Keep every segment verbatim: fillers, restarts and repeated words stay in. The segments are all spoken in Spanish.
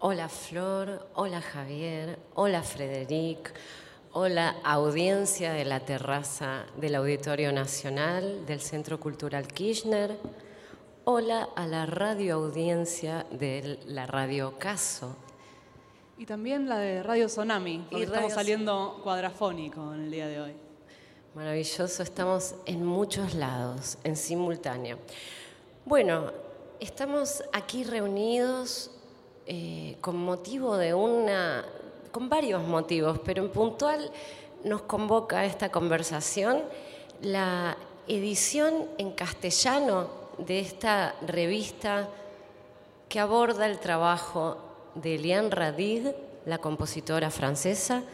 Hola Flor, hola Javier, hola Frederic, hola audiencia de la terraza del Auditorio Nacional del Centro Cultural Kirchner, hola a la radioaudiencia de la Radio Caso. Y también la de Radio Tsunami, porque Y estamos Radio saliendo cuadrafónico en el día de hoy. Maravilloso, estamos en muchos lados, en simultáneo. Bueno, estamos aquí reunidos eh, con motivo de una, con varios motivos, pero en puntual nos convoca a esta conversación la edición en castellano de esta revista que aborda el trabajo de Eliane Radig, la compositora francesa,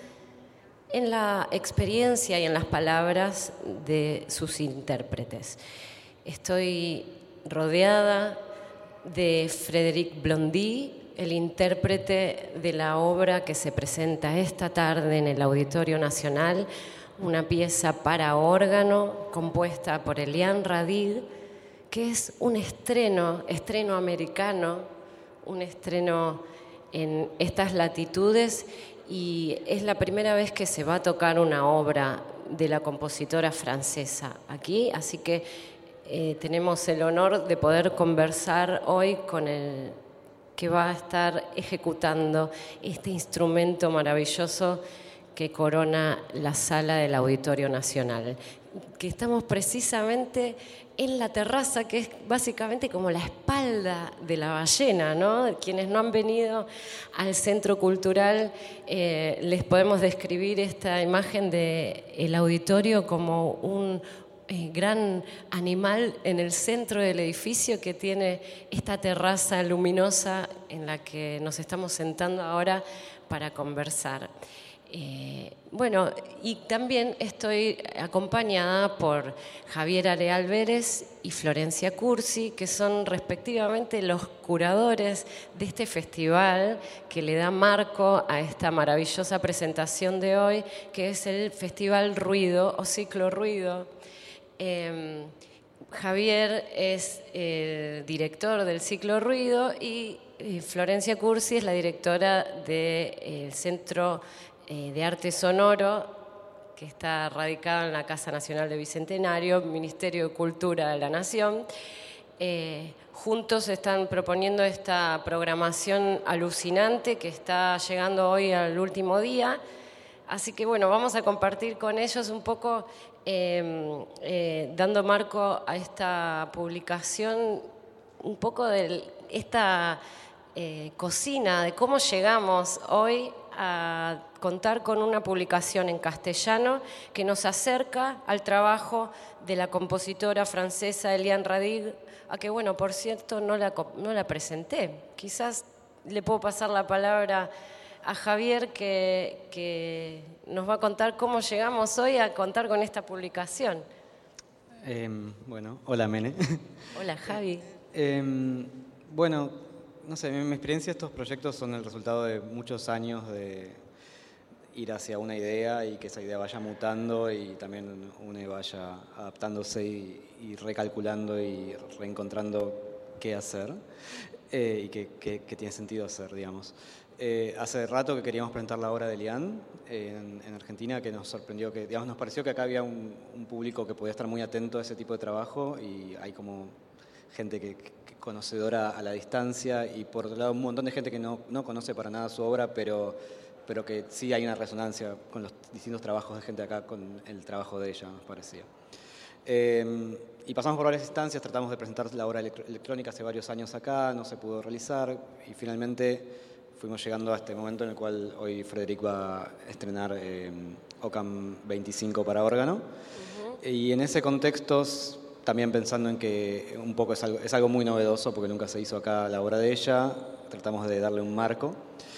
en la experiencia y en las palabras de sus intérpretes. Estoy rodeada de Frédéric Blondy, el intérprete de la obra que se presenta esta tarde en el Auditorio Nacional, una pieza para órgano compuesta por Eliane Radig, que es un estreno, estreno americano, un estreno en estas latitudes, y es la primera vez que se va a tocar una obra de la compositora francesa aquí, así que eh, tenemos el honor de poder conversar hoy con el que va a estar ejecutando este instrumento maravilloso que corona la sala del Auditorio Nacional, que estamos precisamente en la terraza, que es básicamente como la espalda de la ballena, ¿no? Quienes no han venido al Centro Cultural, eh, les podemos describir esta imagen del auditorio como un eh, gran animal en el centro del edificio que tiene esta terraza luminosa en la que nos estamos sentando ahora para conversar. Eh, bueno, y también estoy acompañada por Javier Areal Vélez y Florencia Cursi, que son respectivamente los curadores de este festival que le da marco a esta maravillosa presentación de hoy, que es el Festival Ruido o Ciclo Ruido. Eh, Javier es el director del Ciclo Ruido y eh, Florencia Cursi es la directora del Centro de Arte Sonoro, que está radicado en la Casa Nacional de Bicentenario, Ministerio de Cultura de la Nación. Eh, juntos están proponiendo esta programación alucinante que está llegando hoy al último día. Así que bueno, vamos a compartir con ellos un poco, eh, eh, dando marco a esta publicación, un poco de esta eh, cocina, de cómo llegamos hoy a contar con una publicación en castellano que nos acerca al trabajo de la compositora francesa Eliane Radig, a que, bueno, por cierto, no la, no la presenté. Quizás le puedo pasar la palabra a Javier, que, que nos va a contar cómo llegamos hoy a contar con esta publicación. Eh, bueno, hola Mene. Hola Javi. Eh, bueno, no sé, mi, mi experiencia, estos proyectos son el resultado de muchos años de ir hacia una idea y que esa idea vaya mutando y también uno vaya adaptándose y, y recalculando y reencontrando qué hacer eh, y qué, qué, qué tiene sentido hacer, digamos. Eh, hace rato que queríamos presentar la obra de Eliane eh, en, en Argentina, que nos sorprendió, que digamos, nos pareció que acá había un, un público que podía estar muy atento a ese tipo de trabajo y hay como gente que, que conocedora a la distancia y por otro lado un montón de gente que no, no conoce para nada su obra, pero, pero que sí hay una resonancia con los distintos trabajos de gente acá con el trabajo de ella, nos parecía. Eh, y pasamos por varias instancias, tratamos de presentar la obra electrónica hace varios años acá, no se pudo realizar y finalmente fuimos llegando a este momento en el cual hoy Frédéric va a estrenar eh, Ockham veinticinco para órgano. Uh-huh. Y en ese contexto, también pensando en que un poco es algo, es algo muy novedoso, porque nunca se hizo acá la obra de ella, tratamos de darle un marco.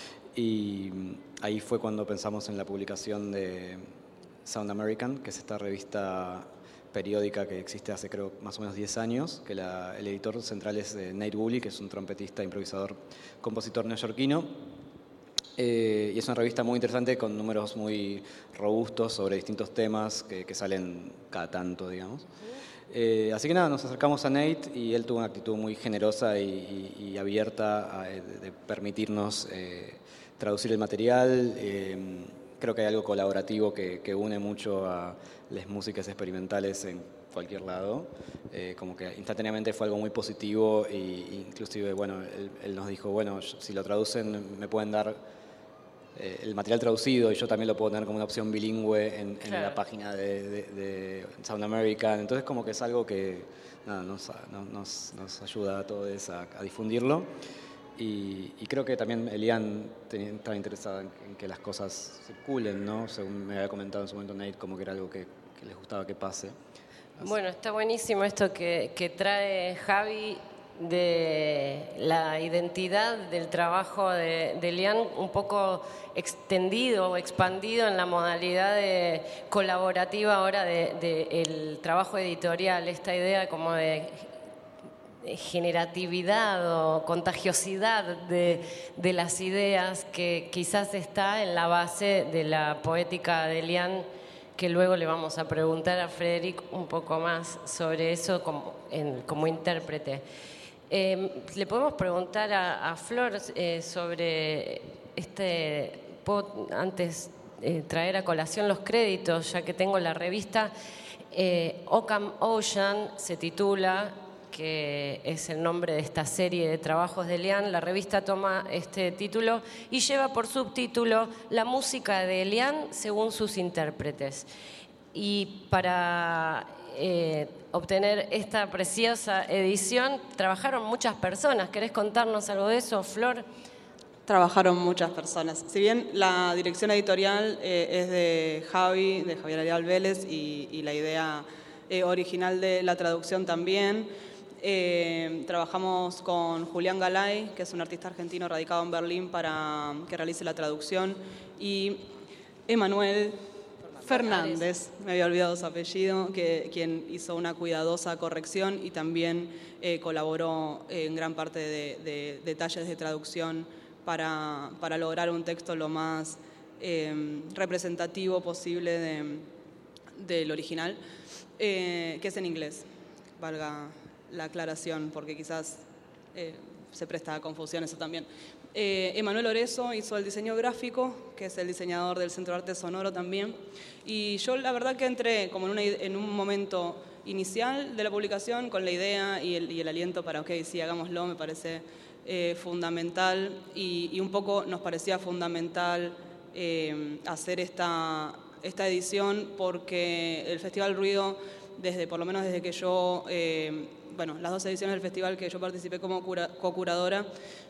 Y ahí fue cuando pensamos en la publicación de Sound American, que es esta revista periódica que existe hace creo más o menos diez años, que la, el editor central es eh, Nate Woolley, que es un trompetista, improvisador, compositor neoyorquino. Eh, y es una revista muy interesante con números muy robustos sobre distintos temas que, que salen cada tanto, digamos. Eh, así que nada, nos acercamos a Nate y él tuvo una actitud muy generosa y, y, y abierta a, de, de permitirnos eh, traducir el material. Eh, creo que hay algo colaborativo que, que une mucho a las músicas experimentales en cualquier lado. Eh, como que instantáneamente fue algo muy positivo e inclusive, bueno, él, él nos dijo, bueno, si lo traducen me pueden dar eh, el material traducido y yo también lo puedo tener como una opción bilingüe en, en claro. la página de, de, de Sound American. Entonces como que es algo que nada, nos, nos, nos ayuda a todos a, a difundirlo. Y, y creo que también Elian tenía, estaba interesada en, en que las cosas circulen, ¿no? Según me había comentado en su momento Nate, como que era algo que, que les gustaba que pase. Así. Bueno, está buenísimo esto que, que trae Javi de la identidad del trabajo de, de Elian, un poco extendido o expandido en la modalidad de colaborativa ahora del de, de el trabajo editorial, esta idea como de generatividad o contagiosidad de, de las ideas que quizás está en la base de la poética de Elian, que luego le vamos a preguntar a Frederic un poco más sobre eso como, en, como intérprete. Eh, le podemos preguntar a, a Flor eh, sobre este, puedo antes eh, traer a colación los créditos, ya que tengo la revista. eh, Occam Ocean se titula, que es el nombre de esta serie de trabajos de Elian. La revista toma este título y lleva por subtítulo La música de Elian según sus intérpretes. Y para eh, obtener esta preciosa edición trabajaron muchas personas. ¿Querés contarnos algo de eso, Flor? Trabajaron muchas personas. Si bien la dirección editorial eh, es de Javi, de Javier Ariel Vélez, y, y la idea eh, original de la traducción también, Eh, trabajamos con Julián Galay, que es un artista argentino radicado en Berlín, para que realice la traducción, y Emanuel Fernández, me había olvidado su apellido, que, quien hizo una cuidadosa corrección y también eh, colaboró en gran parte de, de detalles de traducción para, para lograr un texto lo más eh, representativo posible de, del original, eh, que es en inglés, valga la aclaración, porque quizás eh, se presta a confusión eso también. Eh, Emanuel Orezo hizo el diseño gráfico, que es el diseñador del Centro de Arte Sonoro también, y yo la verdad que entré como en, una, en un momento inicial de la publicación con la idea y el, y el aliento para, ok, sí, hagámoslo, me parece eh, fundamental, y, y un poco nos parecía fundamental eh, hacer esta, esta edición, porque el Festival Ruido, desde, por lo menos desde que yo... Eh, bueno, las dos ediciones del festival que yo participé como co-curadora,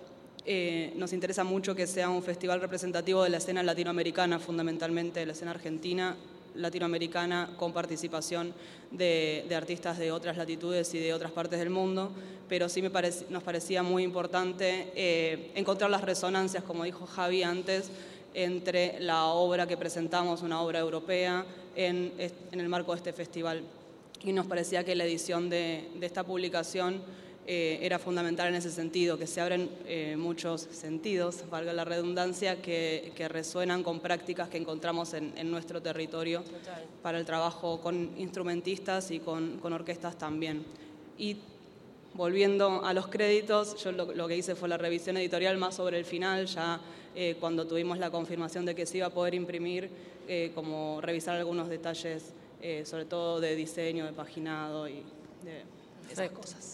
eh, nos interesa mucho que sea un festival representativo de la escena latinoamericana, fundamentalmente de la escena argentina, latinoamericana, con participación de, de artistas de otras latitudes y de otras partes del mundo, pero sí me parec- nos parecía muy importante eh, encontrar las resonancias, como dijo Javi antes, entre la obra que presentamos, una obra europea, en, en el marco de este festival. Y nos parecía que la edición de, de esta publicación eh, era fundamental en ese sentido, que se abren eh, muchos sentidos, valga la redundancia, que, que resuenan con prácticas que encontramos en, en nuestro territorio. Total. Para el trabajo con instrumentistas y con, con orquestas también. Y volviendo a los créditos, yo lo, lo que hice fue la revisión editorial más sobre el final, ya eh, cuando tuvimos la confirmación de que se iba a poder imprimir, eh, como revisar algunos detalles, Eh, sobre todo de diseño, de paginado y de esas cosas.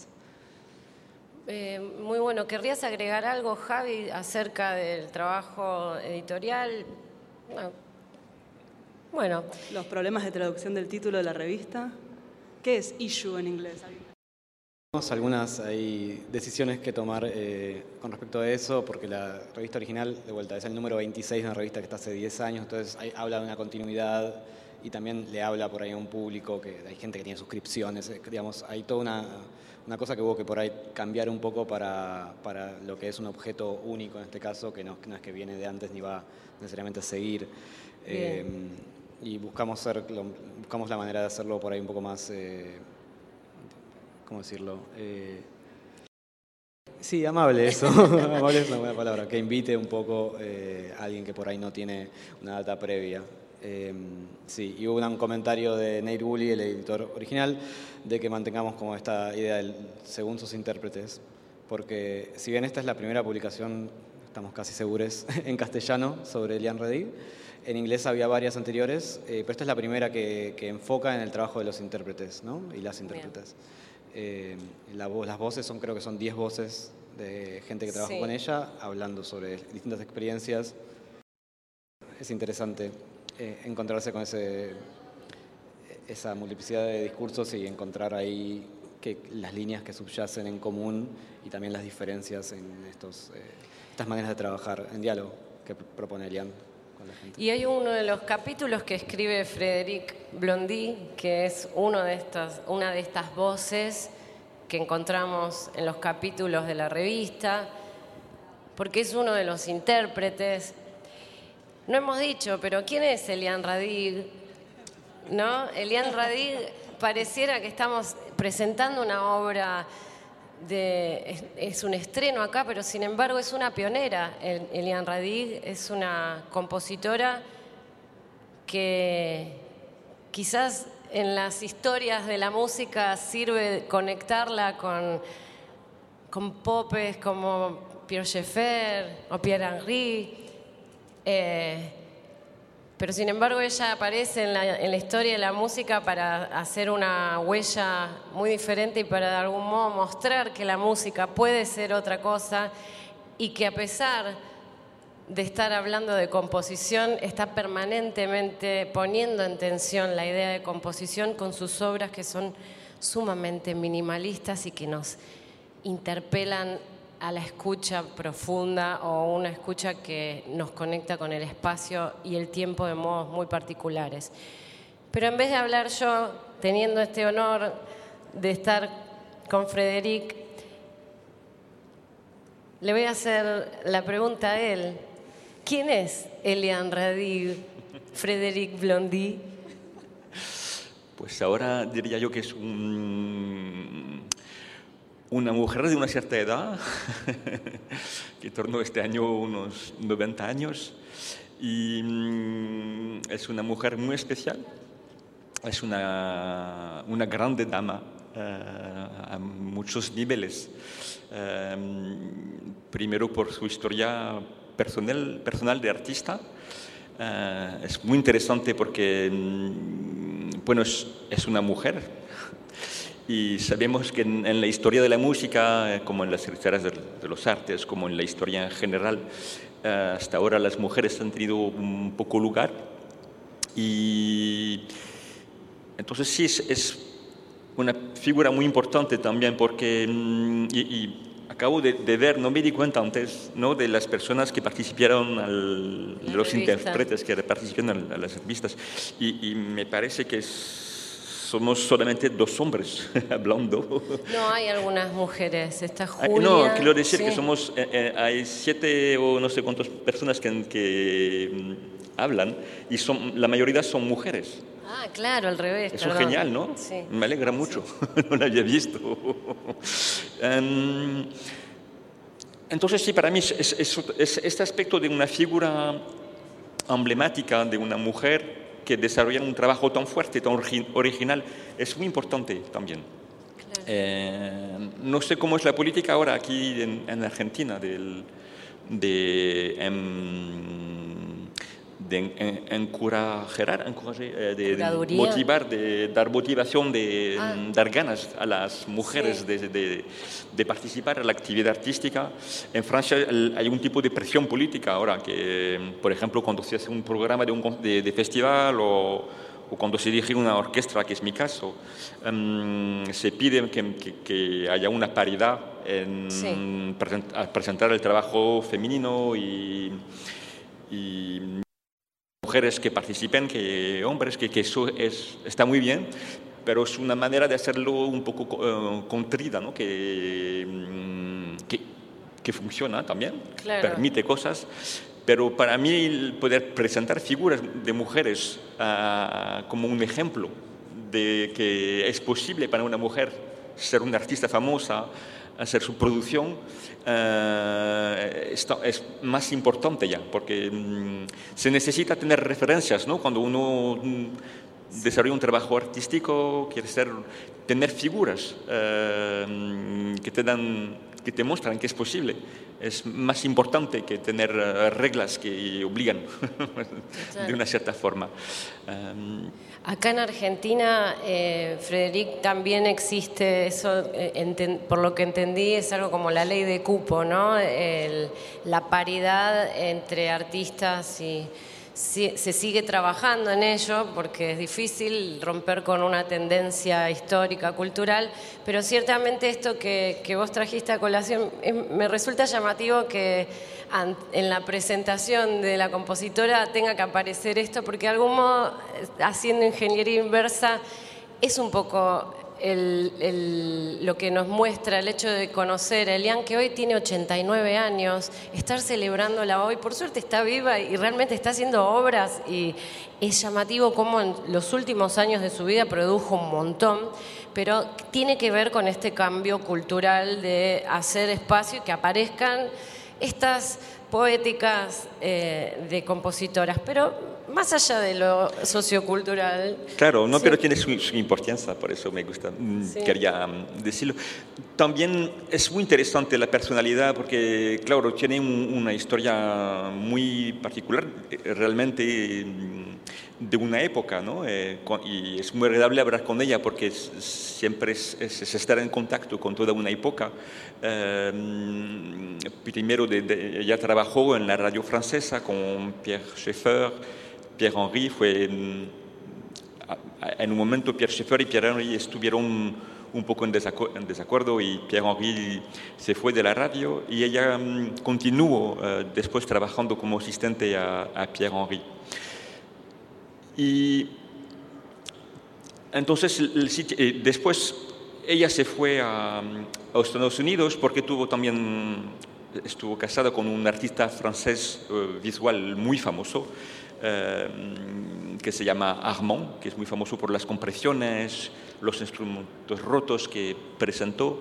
Eh, muy bueno. ¿Querrías agregar algo, Javi, acerca del trabajo editorial? No. Bueno. Los problemas de traducción del título de la revista. ¿Qué es issue en inglés? Tenemos algunas hay, decisiones que tomar eh, con respecto a eso, porque la revista original, de vuelta, es el número veintiséis de una revista que está hace diez años, entonces hay, habla de una continuidad. Y también le habla por ahí a un público, que hay gente que tiene suscripciones, digamos, hay toda una, una cosa que hubo que por ahí cambiar un poco para, para lo que es un objeto único en este caso, que no, no es que viene de antes ni va necesariamente a seguir. Eh, y buscamos, ser, lo, buscamos la manera de hacerlo por ahí un poco más, eh, ¿cómo decirlo? Eh, sí, amable eso, amable es una buena palabra, que invite un poco eh, a alguien que por ahí no tiene una data previa. Eh, sí, y hubo un comentario de Nate Woolley, el editor original, de que mantengamos como esta idea del según sus intérpretes, porque si bien esta es la primera publicación, estamos casi seguros, en castellano sobre Eliane Redig, en inglés había varias anteriores, eh, pero esta es la primera que, que enfoca en el trabajo de los intérpretes, ¿no? Y las intérpretes. Eh, la voz, las voces son, creo que son diez voces de gente que trabajó sí. con ella, hablando sobre distintas experiencias. Es interesante eh, encontrarse con ese, esa multiplicidad de discursos y encontrar ahí que, las líneas que subyacen en común y también las diferencias en estos, eh, estas maneras de trabajar en diálogo que propone Eliane con la gente. Y hay uno de los capítulos que escribe Frédéric Blondy, que es uno de estas, una de estas voces que encontramos en los capítulos de la revista, porque es uno de los intérpretes. No hemos dicho, pero ¿quién es Eliane Redig? ¿No? Eliane Redig pareciera que estamos presentando una obra de... Es, es un estreno acá, pero sin embargo es una pionera. Eliane Redig es una compositora que quizás en las historias de la música sirve conectarla con, con popes como Pierre Schaeffer o Pierre Henry. Eh, pero sin embargo ella aparece en la, en la historia de la música para hacer una huella muy diferente y para de algún modo mostrar que la música puede ser otra cosa y que a pesar de estar hablando de composición está permanentemente poniendo en tensión la idea de composición con sus obras que son sumamente minimalistas y que nos interpelan a la escucha profunda o una escucha que nos conecta con el espacio y el tiempo de modos muy particulares. Pero en vez de hablar yo, teniendo este honor de estar con Frédéric, le voy a hacer la pregunta a él. ¿Quién es Eliane Redig, Frédéric Blondy? Pues ahora diría yo que es un... una mujer de una cierta edad, que tornó este año unos noventa años, y mm, es una mujer muy especial, es una, una grande dama uh, a muchos niveles. Uh, primero por su historia personal, personal de artista. Uh, es muy interesante porque, mm, bueno, es, es una mujer. Y sabemos que en, en la historia de la música, como en las historias de, de los artes, como en la historia en general, uh, hasta ahora las mujeres han tenido un poco lugar. Y entonces sí, es, es una figura muy importante también porque, y, y acabo de, de ver, no me di cuenta antes, ¿no?, de las personas que participaron, al, de los intérpretes que participaron a las revistas. Y, y me parece que es... somos solamente dos hombres hablando. No, hay algunas mujeres. Está Julia. No, quiero decir sí. que somos, eh, eh, hay siete o no sé cuántas personas que, que um, hablan y son, la mayoría son mujeres. Ah, claro, al revés. Eso perdón. es genial, ¿no? Sí. Me alegra mucho. Sí. No lo había visto. um, entonces, sí, para mí es, es, es, es este aspecto de una figura emblemática de una mujer que desarrollan un trabajo tan fuerte, tan original, es muy importante también. Claro. Eh, no sé cómo es la política ahora aquí en, en Argentina, del, de, en, de en, encorajar, encorajar, de, de motivar, de dar motivación, de ah. dar ganas a las mujeres sí. de, de, de participar en la actividad artística. En Francia hay un tipo de presión política ahora, que por ejemplo cuando se hace un programa de, un, de, de festival o, o cuando se dirige una orquesta, que es mi caso, um, se pide que, que, que haya una paridad en sí. present, presentar el trabajo femenino y... y mujeres que participen, que hombres, que, que eso es, está muy bien, pero es una manera de hacerlo un poco uh, contrita, ¿no? que, que, que funciona también, claro. Permite cosas, pero para mí el poder presentar figuras de mujeres uh, como un ejemplo de que es posible para una mujer ser una artista famosa, hacer su producción, eh, está, es más importante ya, porque mm, se necesita tener referencias, ¿no? Cuando uno mm, desarrolla un trabajo artístico, quiere ser, tener figuras eh, que te dan, que te muestran que es posible. Es más importante que tener uh, reglas que obligan de una cierta forma. Um, Acá en Argentina, eh, Frederic, también existe eso, eh, enten, por lo que entendí, es algo como la ley de cupo, ¿no? El, la paridad entre artistas y... Sí, se sigue trabajando en ello porque es difícil romper con una tendencia histórica, cultural, pero ciertamente esto que, que vos trajiste a colación, es, me resulta llamativo que en la presentación de la compositora tenga que aparecer esto, porque de algún modo, haciendo ingeniería inversa, es un poco el, el, lo que nos muestra el hecho de conocer a Eliane, que hoy tiene ochenta y nueve años, estar celebrándola hoy, por suerte está viva y realmente está haciendo obras, y es llamativo cómo en los últimos años de su vida produjo un montón, pero tiene que ver con este cambio cultural de hacer espacio y que aparezcan estas poéticas eh, de compositoras, pero más allá de lo sociocultural. Claro, no, sí. Pero tiene su, su importancia, por eso me gusta, sí. Quería decirlo. También es muy interesante la personalidad, porque, claro, tiene un, una historia muy particular, realmente de una época, ¿no? Eh, con, y es muy agradable hablar con ella, porque es, siempre es, es, es estar en contacto con toda una época. Eh, primero, de, de, ella trabajó en la radio francesa con Pierre Schaeffer. Pierre Henry fue, en, en un momento Pierre Schaeffer y Pierre Henry estuvieron un poco en desacuerdo, en desacuerdo y Pierre Henry se fue de la radio y ella um, continuó uh, después trabajando como asistente a, a Pierre Henry. Y entonces el sitio, eh, después ella se fue a, a Estados Unidos porque tuvo también, estuvo casada con un artista francés uh, visual muy famoso, Uh, que se llama Armand, que es muy famoso por las compresiones, los instrumentos rotos que presentó.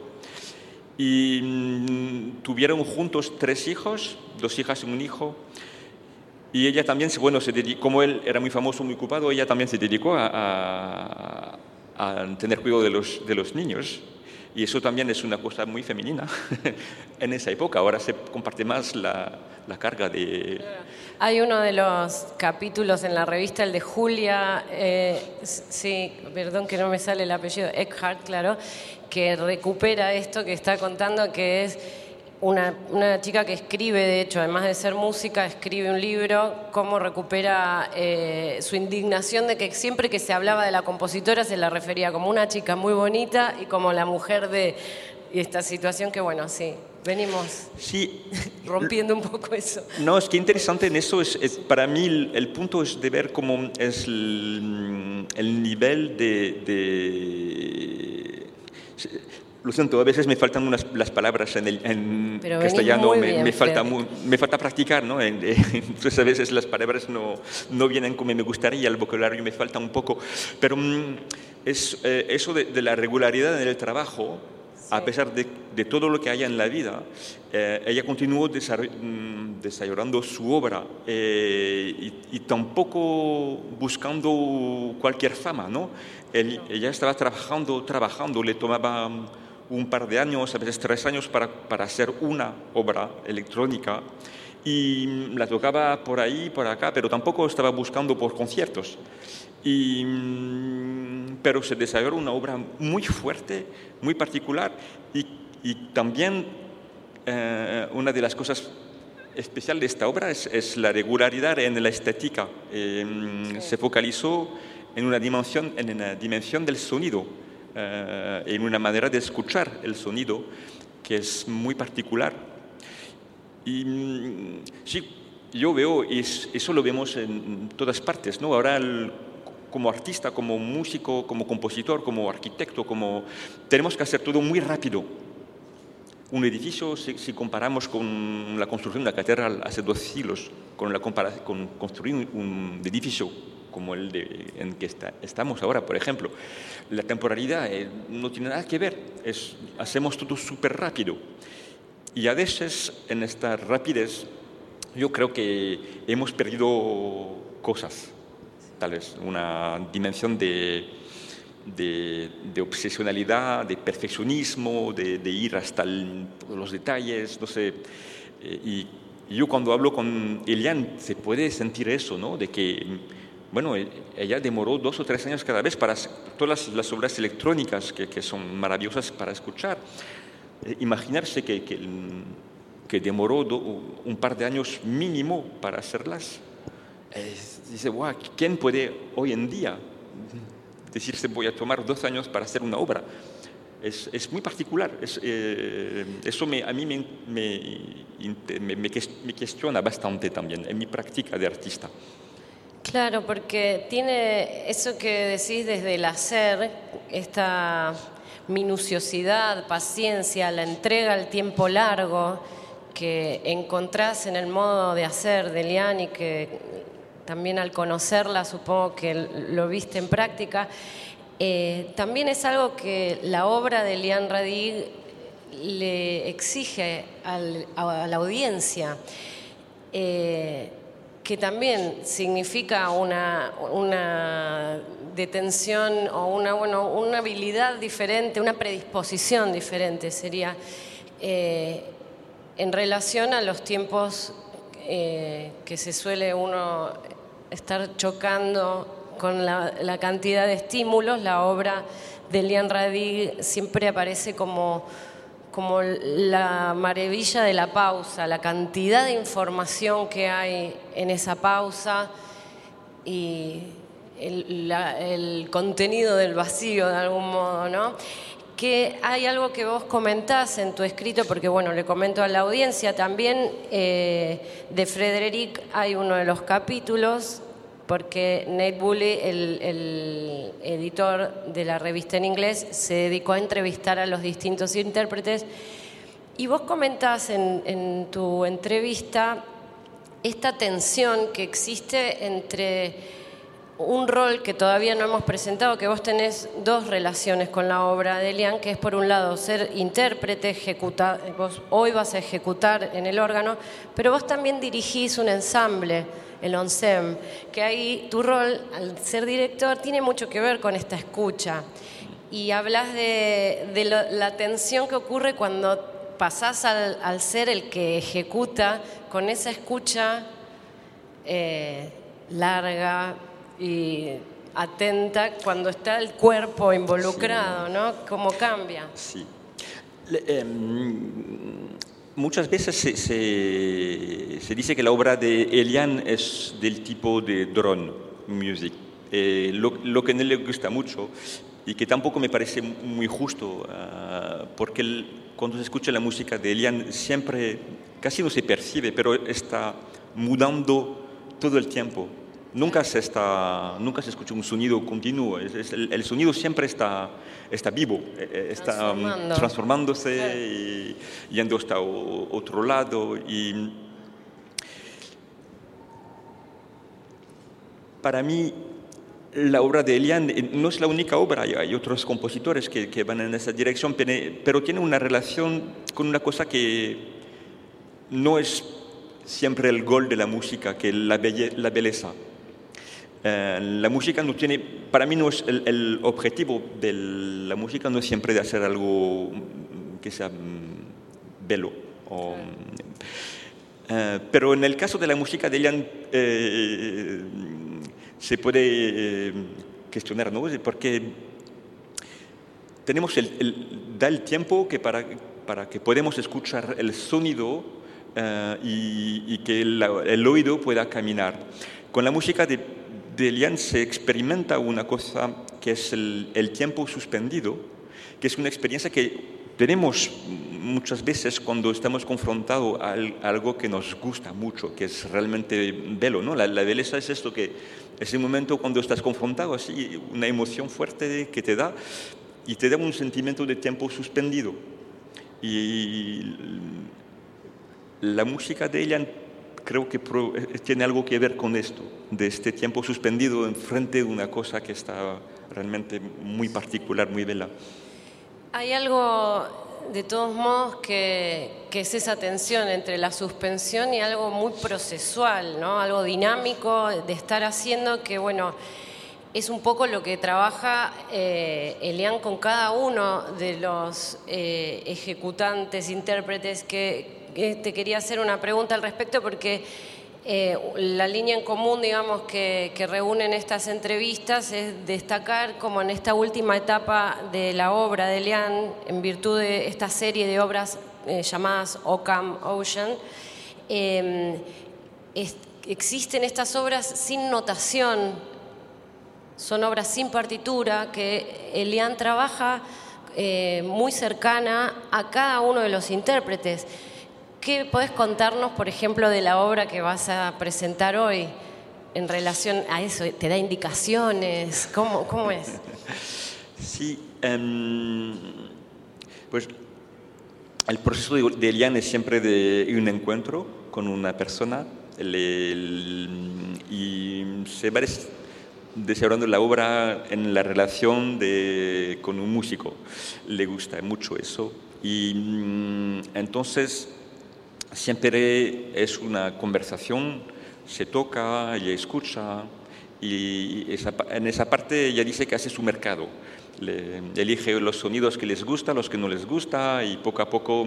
Y um, tuvieron juntos tres hijos, dos hijas y un hijo. Y ella también, bueno, se dedicó, como él era muy famoso, muy ocupado, ella también se dedicó a, a, a tener cuidado de los, de los niños. Y eso también es una cosa muy femenina en esa época. Ahora se comparte más la, la carga de... Hay uno de los capítulos en la revista, el de Julia, eh, sí, perdón que no me sale el apellido, Eckhart, claro, que recupera esto que está contando, que es una, una chica que escribe, de hecho, además de ser música, escribe un libro, cómo recupera eh, su indignación de que siempre que se hablaba de la compositora se la refería como una chica muy bonita y como la mujer de esta situación que, bueno, sí, venimos sí. rompiendo un poco eso. No, es que interesante en eso, es, es para mí el, el punto es de ver cómo es el, el nivel de... de Lo siento, a veces me faltan unas, las palabras en, el, en castellano, me, bien, me, falta, muy, me falta practicar, ¿no? En, eh, entonces a veces las palabras no, no vienen como me gustaría, el vocabulario me falta un poco, pero mm, es, eh, eso de, de la regularidad en el trabajo, sí. A pesar de, de todo lo que haya en la vida, eh, ella continuó desarrollando su obra eh, y, y tampoco buscando cualquier fama, ¿no? Él, ella estaba trabajando, trabajando, le tomaba un par de años, a veces tres años para, para hacer una obra electrónica y la tocaba por ahí, por acá, pero tampoco estaba buscando por conciertos. Y, pero se desarrolló una obra muy fuerte, muy particular y, y también eh, una de las cosas especiales de esta obra es, es la regularidad en la estética. Eh, sí. Se focalizó en una dimensión, en una dimensión del sonido, eh, en una manera de escuchar el sonido que es muy particular. Y sí, yo veo, y eso lo vemos en todas partes, ¿no? Ahora, el, como artista, como músico, como compositor, como arquitecto, como, tenemos que hacer todo muy rápido. Un edificio, si, si comparamos con la construcción de la catedral hace dos siglos, con, la compara, con construir un edificio como el de, en que está, estamos ahora, por ejemplo. La temporalidad eh, no tiene nada que ver, es, hacemos todo súper rápido. Y a veces en esta rapidez yo creo que hemos perdido cosas, tal vez una dimensión de, de, de obsesionalidad, de perfeccionismo, de, de ir hasta el, todos los detalles, no sé. Eh, y yo cuando hablo con Eliane se puede sentir eso, ¿no? De que, bueno, ella demoró dos o tres años cada vez para todas las, las obras electrónicas que, que son maravillosas para escuchar. Eh, imaginarse que, que, que demoró do, un par de años mínimo para hacerlas. Eh, dice, wow, ¿quién puede hoy en día decirse voy a tomar dos años para hacer una obra? Es, es muy particular. Es, eh, eso me, a mí me, me, me, me cuestiona bastante también en mi práctica de artista. Claro, porque tiene eso que decís desde el hacer, esta minuciosidad, paciencia, la entrega al tiempo largo que encontrás en el modo de hacer de Eliane y que también al conocerla supongo que lo viste en práctica. Eh, también es algo que la obra de Eliane Radigue le exige al, a la audiencia, eh, que también significa una, una detención o una, bueno, una habilidad diferente, una predisposición diferente sería eh, en relación a los tiempos eh, que se suele uno estar chocando con la, la cantidad de estímulos. La obra de Eliane Radigue siempre aparece como, como la maravilla de la pausa, la cantidad de información que hay en esa pausa y el, la, el contenido del vacío de algún modo, ¿no? Que hay algo que vos comentás en tu escrito, porque bueno, le comento a la audiencia también, eh, de Frédéric hay uno de los capítulos, porque Nate Bully, el, el editor de la revista en inglés, se dedicó a entrevistar a los distintos intérpretes. Y vos comentás en, en tu entrevista esta tensión que existe entre un rol que todavía no hemos presentado, que vos tenés dos relaciones con la obra de Eliane, que es por un lado ser intérprete, ejecutar, vos hoy vas a ejecutar en el órgano, pero vos también dirigís un ensamble, el ONSEM, que ahí tu rol, al ser director, tiene mucho que ver con esta escucha. Y hablas de, de lo, la tensión que ocurre cuando pasás al, al ser el que ejecuta, con esa escucha eh, larga y atenta, cuando está el cuerpo involucrado, sí. ¿No? ¿Cómo cambia? Sí. Le, eh, Muchas veces se, se, se dice que la obra de Eliane es del tipo de drone music, eh, lo, lo que no le gusta mucho y que tampoco me parece muy justo, uh, porque el, cuando se escucha la música de Eliane siempre, casi no se percibe, pero está mudando todo el tiempo. Nunca se, está, nunca se escucha un sonido continuo, es, es, el, el sonido siempre está, está vivo, está um, transformándose y yendo hasta o, otro lado. Y para mí, la obra de Eliane no es la única obra, hay otros compositores que, que van en esa dirección, pero tiene una relación con una cosa que no es siempre el gol de la música, que es la, belle, la belleza. Eh, la música no tiene, para mí no es el, el objetivo de la música, no es siempre de hacer algo que sea bello. O, eh, pero en el caso de la música de Eliane eh, se puede eh, cuestionar, ¿no? Porque tenemos el, el, da el tiempo que para, para que podamos escuchar el sonido eh, y, y que el, el oído pueda caminar. Con la música de de Eliane se experimenta una cosa que es el, el tiempo suspendido, que es una experiencia que tenemos muchas veces cuando estamos confrontados a algo que nos gusta mucho, que es realmente bello, ¿no? La, la belleza es esto, que ese momento cuando estás confrontado, así, una emoción fuerte que te da, y te da un sentimiento de tiempo suspendido. Y la música de Eliane creo que pro, tiene algo que ver con esto, de este tiempo suspendido en frente de una cosa que está realmente muy particular, muy bella. Hay algo, de todos modos, que, que es esa tensión entre la suspensión y algo muy procesual, ¿no? Algo dinámico de estar haciendo que, bueno, es un poco lo que trabaja eh, Elian con cada uno de los eh, ejecutantes, intérpretes, que, que te quería hacer una pregunta al respecto porque eh, la línea en común, digamos, que, que reúnen estas entrevistas es destacar como en esta última etapa de la obra de Elian, en virtud de esta serie de obras eh, llamadas Occam Ocean, eh, es, existen estas obras sin notación. Son obras sin partitura que Elian trabaja eh, muy cercana a cada uno de los intérpretes. ¿Qué podés contarnos, por ejemplo, de la obra que vas a presentar hoy en relación a eso? ¿Te da indicaciones? ¿Cómo, cómo es? Sí, um, pues el proceso de, de Elian es siempre de un encuentro con una persona el, el, y se va desarrollando la obra en la relación de, con un músico. Le gusta mucho eso. Y entonces siempre es una conversación, se toca, ella escucha y esa, en esa parte ella dice que hace su mercado. Le, elige los sonidos que les gusta, los que no les gusta y poco a poco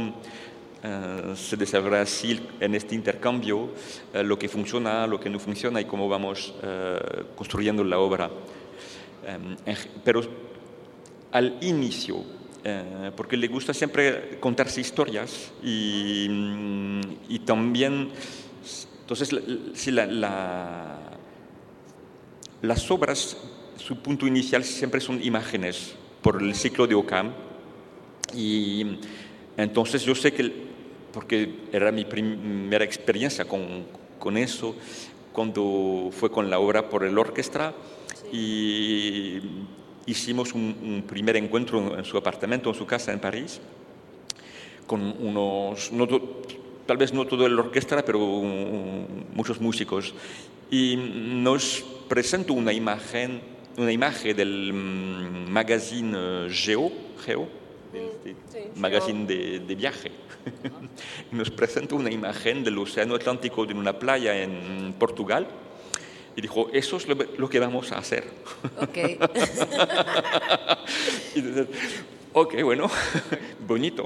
Uh, se desarrolla así en este intercambio uh, lo que funciona, lo que no funciona y cómo vamos uh, construyendo la obra. Um, en, pero al inicio, uh, porque le gusta siempre contarse historias y, um, y también, entonces, la, si la, la, las obras, su punto inicial siempre son imágenes por el ciclo de Occam y entonces yo sé que porque era mi primera experiencia con, con eso, cuando fue con la obra por el orquesta y hicimos un, un primer encuentro en su apartamento, en su casa en París, con unos, no, tal vez no todo el orquesta, pero muchos músicos. Y nos presentó una imagen, una imagen del magazine Geo, Geo del, sí, magazine de, de viaje. Nos presentó una imagen del Océano Atlántico de una playa en Portugal y dijo, eso es lo, lo que vamos a hacer. Ok. Y entonces, ok, bueno, bonito.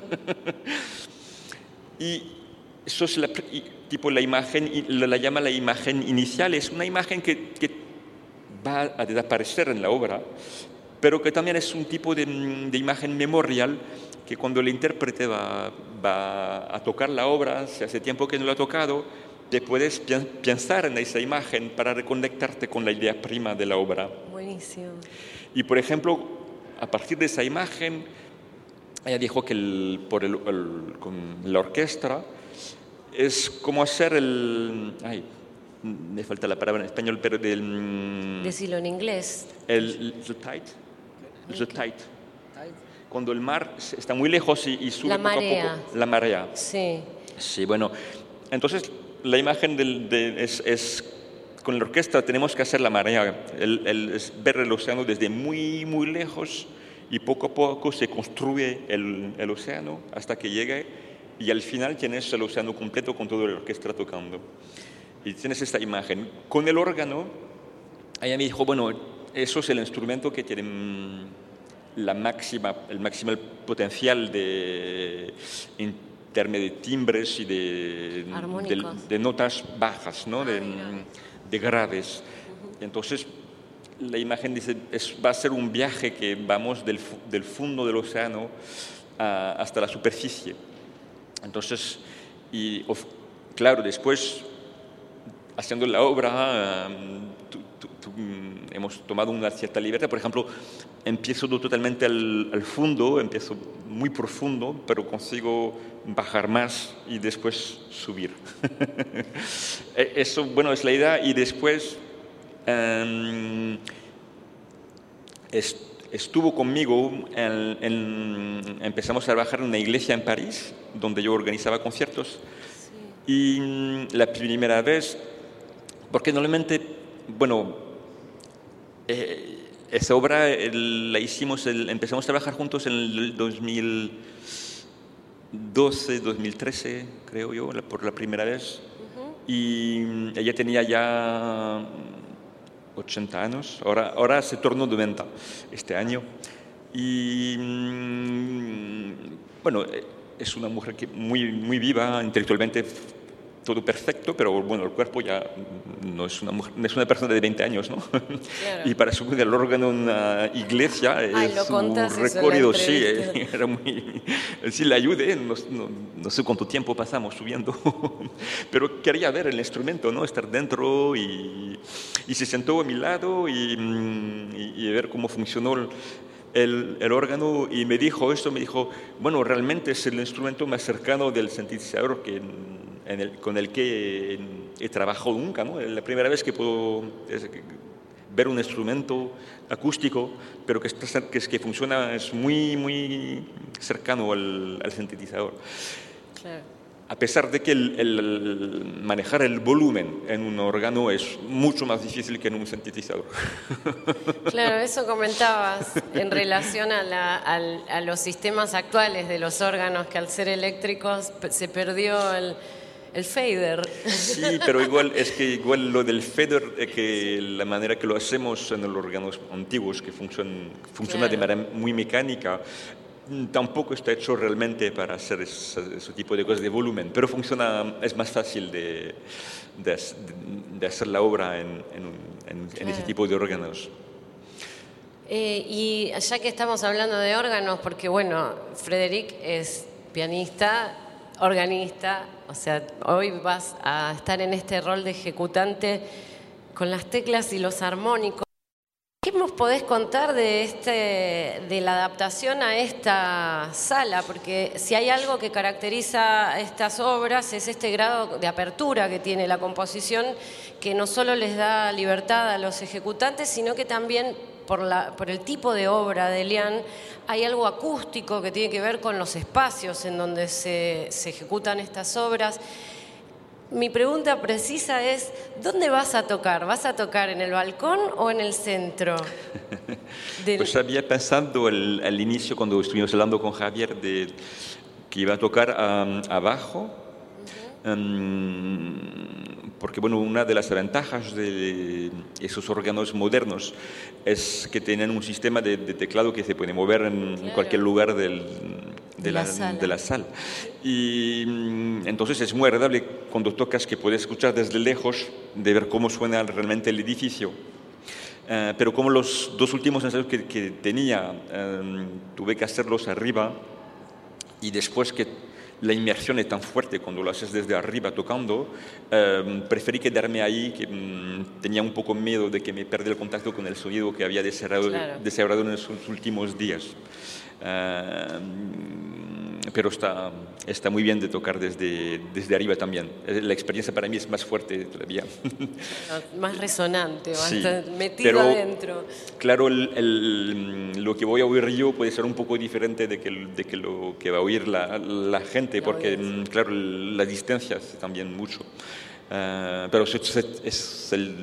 Y eso es la, tipo la imagen, la, la llama la imagen inicial, es una imagen que, que va a desaparecer en la obra, pero que también es un tipo de, de imagen memorial que cuando el intérprete va, va a tocar la obra, si hace tiempo que no lo ha tocado, te puedes pensar en esa imagen para reconectarte con la idea prima de la obra. Buenísimo. Y, por ejemplo, a partir de esa imagen, ella dijo que el, por el, el, con la orquesta es como hacer el... Ay, me falta la palabra en español, pero del... Decirlo en inglés. El, the tide. The tide. Cuando el mar está muy lejos y, y sube la poco marea. a poco. La marea. Sí. Sí, bueno. Entonces, la imagen del, de, es, es... Con la orquesta tenemos que hacer la marea. El, el, es ver el océano desde muy, muy lejos y poco a poco se construye el, el océano hasta que llegue y al final tienes el océano completo con toda la orquesta tocando. Y tienes esta imagen. Con el órgano, ella me dijo, bueno, eso es el instrumento que tiene la máxima, el máximo potencial de, en términos de timbres y de, de, de notas bajas, ¿no? de, de graves. Uh-huh. Entonces, la imagen dice, es, va a ser un viaje que vamos del, del fondo del océano a, hasta la superficie. Entonces, y of, claro, después, haciendo la obra, um, tu, tu, tu, um, hemos tomado una cierta libertad. Por ejemplo, empiezo totalmente al, al fondo, empiezo muy profundo, pero consigo bajar más y después subir. Eso, bueno, es la idea. Y después um, est, estuvo conmigo, en, en, empezamos a trabajar en una iglesia en París, donde yo organizaba conciertos. Y mm, la primera vez, porque normalmente, bueno, eh, esa obra el, la hicimos, el, empezamos a trabajar juntos en el dos mil doce, dos mil trece, creo yo, la, por la primera vez. Uh-huh. Y mm, ella tenía ya ochenta años, ahora, ahora se tornó noventa este año. Y mm, bueno, es una mujer que muy, muy viva, intelectualmente todo perfecto, pero bueno, el cuerpo ya no es una, mujer, no es una persona de veinte años, ¿no? Claro. Y para subir el órgano en una iglesia, Ay, es un recorrido, sí, era muy... Sí, le ayudé, no, no, no sé cuánto tiempo pasamos subiendo, pero quería ver el instrumento, ¿no? Estar dentro y, y se sentó a mi lado y, y, y ver cómo funcionó el, El, el órgano y me dijo esto, me dijo, bueno, realmente es el instrumento más cercano del sintetizador que, en el, con el que he, he trabajado nunca, ¿no? Es la primera vez que puedo es, ver un instrumento acústico, pero que, está, que, es, que funciona, es muy, muy cercano al, al sintetizador. Claro. A pesar de que el, el manejar el volumen en un órgano es mucho más difícil que en un sintetizador. Claro, eso comentabas en relación a, la, a, a los sistemas actuales de los órganos, que al ser eléctricos se perdió el, el fader. Sí, pero igual es que igual lo del fader, es que la manera que lo hacemos en los órganos antiguos, que funcionan, funciona claro. de manera muy mecánica, tampoco está hecho realmente para hacer ese, ese tipo de cosas de volumen, pero funciona, es más fácil de, de, de hacer la obra en, en, en, claro. en ese tipo de órganos. Eh, y ya que estamos hablando de órganos, porque bueno, Frédéric es pianista, organista, o sea, hoy vas a estar en este rol de ejecutante con las teclas y los armónicos. ¿Qué nos podés contar de, este, de la adaptación a esta sala? Porque si hay algo que caracteriza estas obras es este grado de apertura que tiene la composición, que no solo les da libertad a los ejecutantes, sino que también por, la, por el tipo de obra de Eliane hay algo acústico que tiene que ver con los espacios en donde se, se ejecutan estas obras. Mi pregunta precisa es, ¿dónde vas a tocar? ¿Vas a tocar en el balcón o en el centro? Del... Pues había pensado al, al inicio, cuando estuvimos hablando con Javier, de que iba a tocar um, abajo, uh-huh. um, porque bueno, una de las ventajas de esos órganos modernos es que tienen un sistema de, de teclado que se puede mover en claro. cualquier lugar del... De la, de la sala. Y entonces es muy agradable cuando tocas que puedes escuchar desde lejos, de ver cómo suena realmente el edificio. Uh, pero como los dos últimos ensayos que, que tenía, um, tuve que hacerlos arriba y después que la inmersión es tan fuerte cuando lo haces desde arriba tocando, um, preferí quedarme ahí, que um, tenía un poco miedo de que me perdiera el contacto con el sonido que había desarrollado, claro. desarrollado en los últimos días. Uh, pero está, está muy bien de tocar desde, desde arriba también. La experiencia para mí es más fuerte todavía. Más resonante, más sí, metido pero, adentro. Claro, el, el, lo que voy a oír yo puede ser un poco diferente de, que, de que lo que va a oír la, la gente, la porque audiencia. Claro, la distancia hace también mucho. Uh, pero es, es el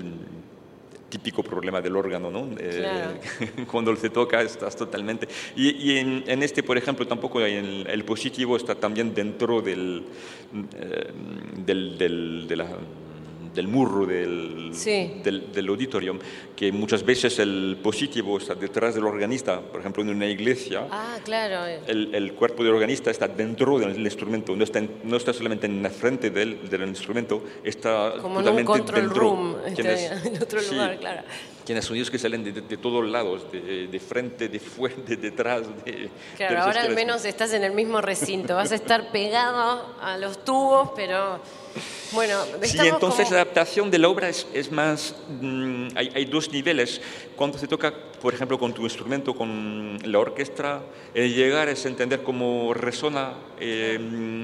típico problema del órgano, ¿no? Claro. Eh, cuando se toca estás totalmente... Y, y en, en este, por ejemplo, tampoco el, el positivo está también dentro del, eh, del, del, de la, del muro del, sí. del, del auditorium, que muchas veces el positivo está detrás del organista, por ejemplo, en una iglesia. Ah, claro. El, el cuerpo del organista está dentro del instrumento, no está, en, no está solamente en la frente del, del instrumento, está como totalmente en un control dentro. room, Tienes, está en otro sí, lugar, claro. Tienes sonidos que salen de, de, de todos lados, de, de frente, de fuera, de detrás. De, claro, de ahora al menos estás en el mismo recinto, vas a estar pegado a los tubos, pero... Bueno, sí, entonces como... la adaptación de la obra es, es más, mmm, hay, hay dos niveles. Cuando se toca, por ejemplo, con tu instrumento, con la orquesta, el llegar es entender cómo resona eh,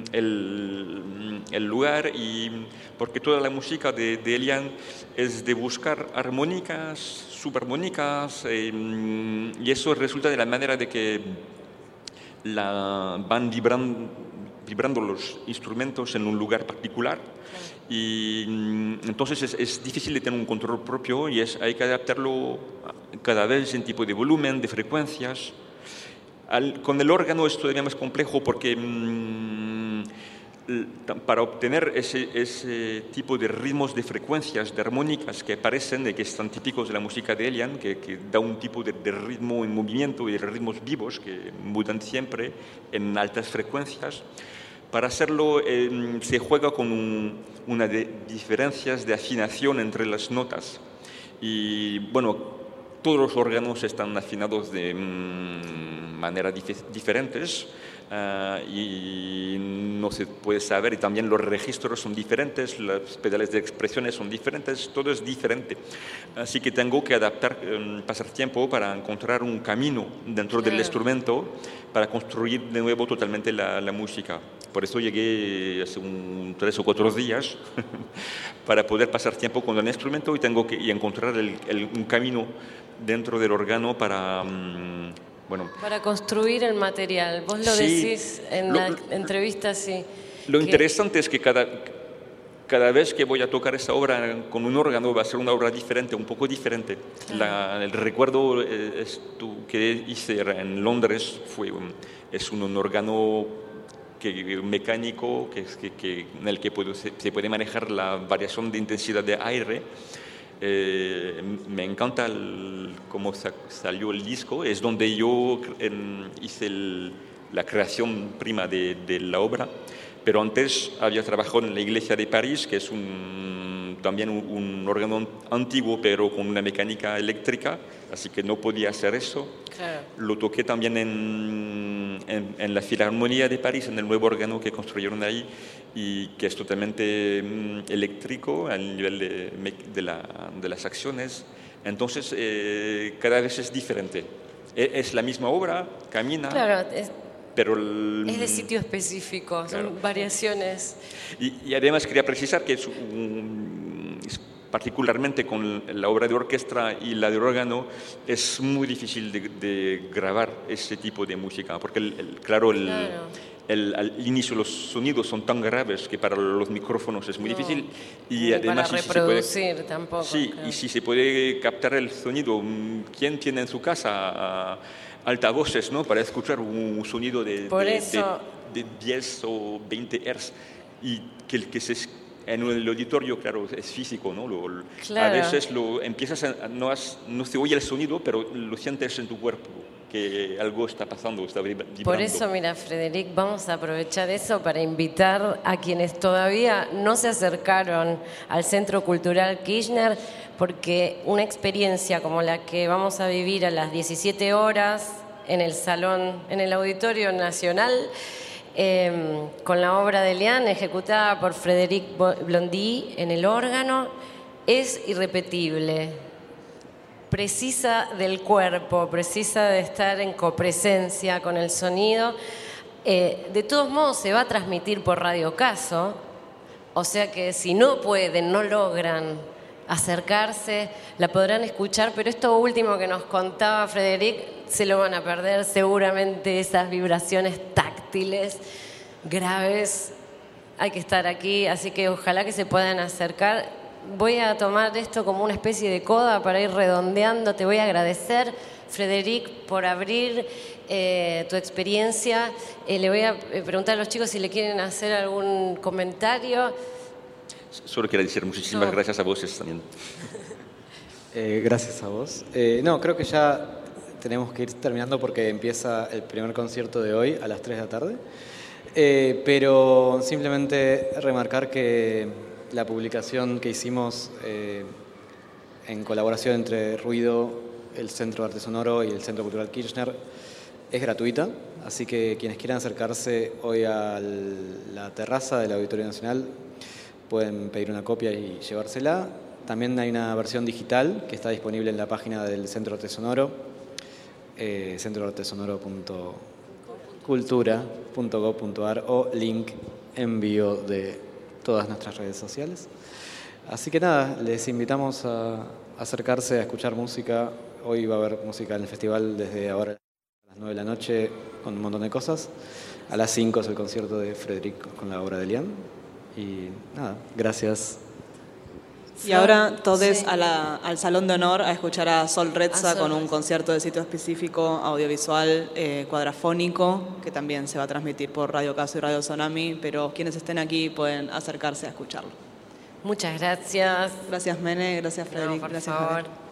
el, el lugar, y porque toda la música de, de Eliane es de buscar armónicas, subarmónicas, eh, y eso resulta de la manera de que la van vibrando vibrando los instrumentos en un lugar particular. Y entonces es, es difícil de tener un control propio y es, hay que adaptarlo cada vez en tipo de volumen, de frecuencias. Al, con el órgano es todavía más complejo porque mmm, para obtener ese, ese tipo de ritmos, de frecuencias, de armónicas que aparecen y que están típicos de la música de Elian, que, que da un tipo de, de ritmo en movimiento y de ritmos vivos que mudan siempre en altas frecuencias. Para hacerlo eh, se juega con un, una de diferencias de afinación entre las notas. Y bueno, todos los órganos están afinados de mm, maneras dif diferentes uh, y no se puede saber. Y también los registros son diferentes, los pedales de expresiones son diferentes, todo es diferente. Así que tengo que adaptar, um, pasar tiempo para encontrar un camino dentro del instrumento para construir de nuevo totalmente la, la música. Por eso llegué hace un, tres o cuatro días para poder pasar tiempo con el instrumento y tengo que y encontrar el, el, un camino dentro del órgano para, um, bueno... Para construir el material. Vos lo sí, decís en lo, la entrevista, sí. Lo que... interesante es que cada, cada vez que voy a tocar esa obra con un órgano va a ser una obra diferente, un poco diferente. Claro. La, el recuerdo es, que hice en Londres fue un, es un, un órgano que, mecánico que, que, que, en el que puedo, se, se puede manejar la variación de intensidad de aire. Eh, me encanta el, cómo sa, salió el disco, es donde yo en, hice el, la creación prima de, de la obra, pero antes había trabajado en la iglesia de París, que es un, también un, un órgano antiguo, pero con una mecánica eléctrica, así que no podía hacer eso. Claro. Lo toqué también en, en, en la Filarmonía de París, en el nuevo órgano que construyeron ahí, y que es totalmente um, eléctrico al nivel de, de, la, de las acciones. Entonces, eh, cada vez es diferente. Es, es la misma obra, camina... Claro, es... Pero el, es de sitio específico, claro. Son variaciones. Y, y además quería precisar que es, un, es particularmente con la obra de orquesta y la de órgano, es muy difícil de, de grabar ese tipo de música, porque el, el, claro, el, claro. El, al inicio los sonidos son tan graves que para los micrófonos es muy no. difícil. Y, y además para si reproducir se puede, tampoco. Sí, claro. Y si se puede captar el sonido, ¿quién tiene en su casa a, altavoces, ¿no? Para escuchar un sonido de, Por de, eso... de, de diez o veinte hertz y que, que se, en el auditorio, claro, es físico, ¿no? Lo, claro. A veces lo empiezas a, no, has, no se oye el sonido, pero lo sientes en tu cuerpo, que algo está pasando, está vibrando. Por eso, mira, Frédéric, vamos a aprovechar eso para invitar a quienes todavía no se acercaron al Centro Cultural Kirchner, porque una experiencia como la que vamos a vivir a las diecisiete horas en el salón, en el Auditorio Nacional, eh, con la obra de Elian ejecutada por Frédéric Blondy en el órgano, es irrepetible. Precisa del cuerpo, precisa de estar en copresencia con el sonido. Eh, de todos modos se va a transmitir por Radio Caso, o sea que si no pueden, no logran acercarse, la podrán escuchar, pero esto último que nos contaba Frédéric se lo van a perder seguramente, esas vibraciones táctiles graves. Hay que estar aquí, así que ojalá que se puedan acercar. Voy a tomar esto como una especie de coda para ir redondeando. Te voy a agradecer, Frédéric, por abrir eh, tu experiencia. Eh, le voy a preguntar a los chicos si le quieren hacer algún comentario. Solo quiero decir muchísimas no. gracias a vos también. Eh, gracias a vos. Eh, no, creo que ya tenemos que ir terminando porque empieza el primer concierto de hoy a las tres de la tarde. Eh, pero simplemente remarcar que la publicación que hicimos eh, en colaboración entre Ruido, el Centro de Arte Sonoro y el Centro Cultural Kirchner es gratuita, así que quienes quieran acercarse hoy a la terraza del Auditorio Nacional pueden pedir una copia y llevársela. También hay una versión digital que está disponible en la página del Centro Arte Sonoro, eh, centro arte sonoro punto cultura punto gob punto ar o link envío de todas nuestras redes sociales. Así que nada, les invitamos a acercarse a escuchar música. Hoy va a haber música en el festival desde ahora a las nueve de la noche con un montón de cosas. A las cinco es el concierto de Frédéric con la obra de Lian. Y nada, gracias. Y ahora todos Sí. a la- al Salón de Honor a escuchar a Sol Reza A Sol con un Reza. concierto de sitio específico audiovisual eh, cuadrafónico, que también se va a transmitir por Radio Caso y Radio Tsunami, pero quienes estén aquí pueden acercarse a escucharlo. Muchas gracias. Gracias, Mene, gracias, No, Frederic, por gracias, favor. Javier.